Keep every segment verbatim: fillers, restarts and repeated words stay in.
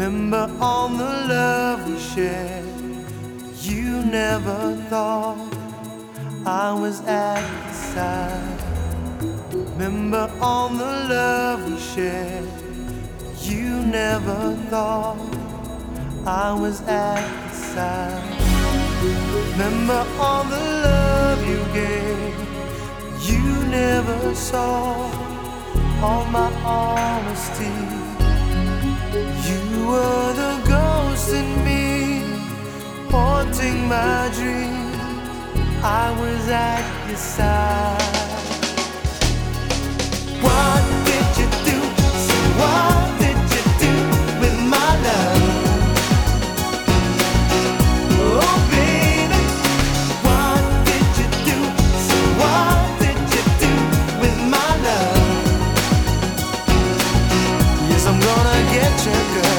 Remember all the love we shared. You never thought I was at your side. Remember all the love we shared. You never thought I was at your side. Remember all the love you gave. You never saw all my honesty. You were the ghost in me, haunting my dream. I was at your side. What did you do? So what did you do with my love? Oh baby, what did you do? So what did you do with my love? Yes, I'm gonna get you, girl.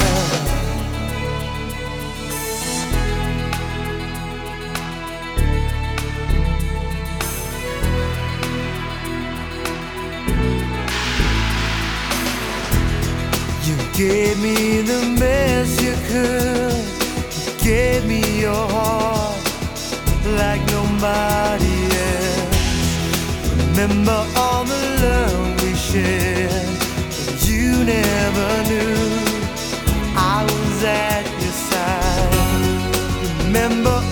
You gave me the best you could. You gave me your heart like nobody else. Remember all the love we shared. You never knew I was at your side. Remember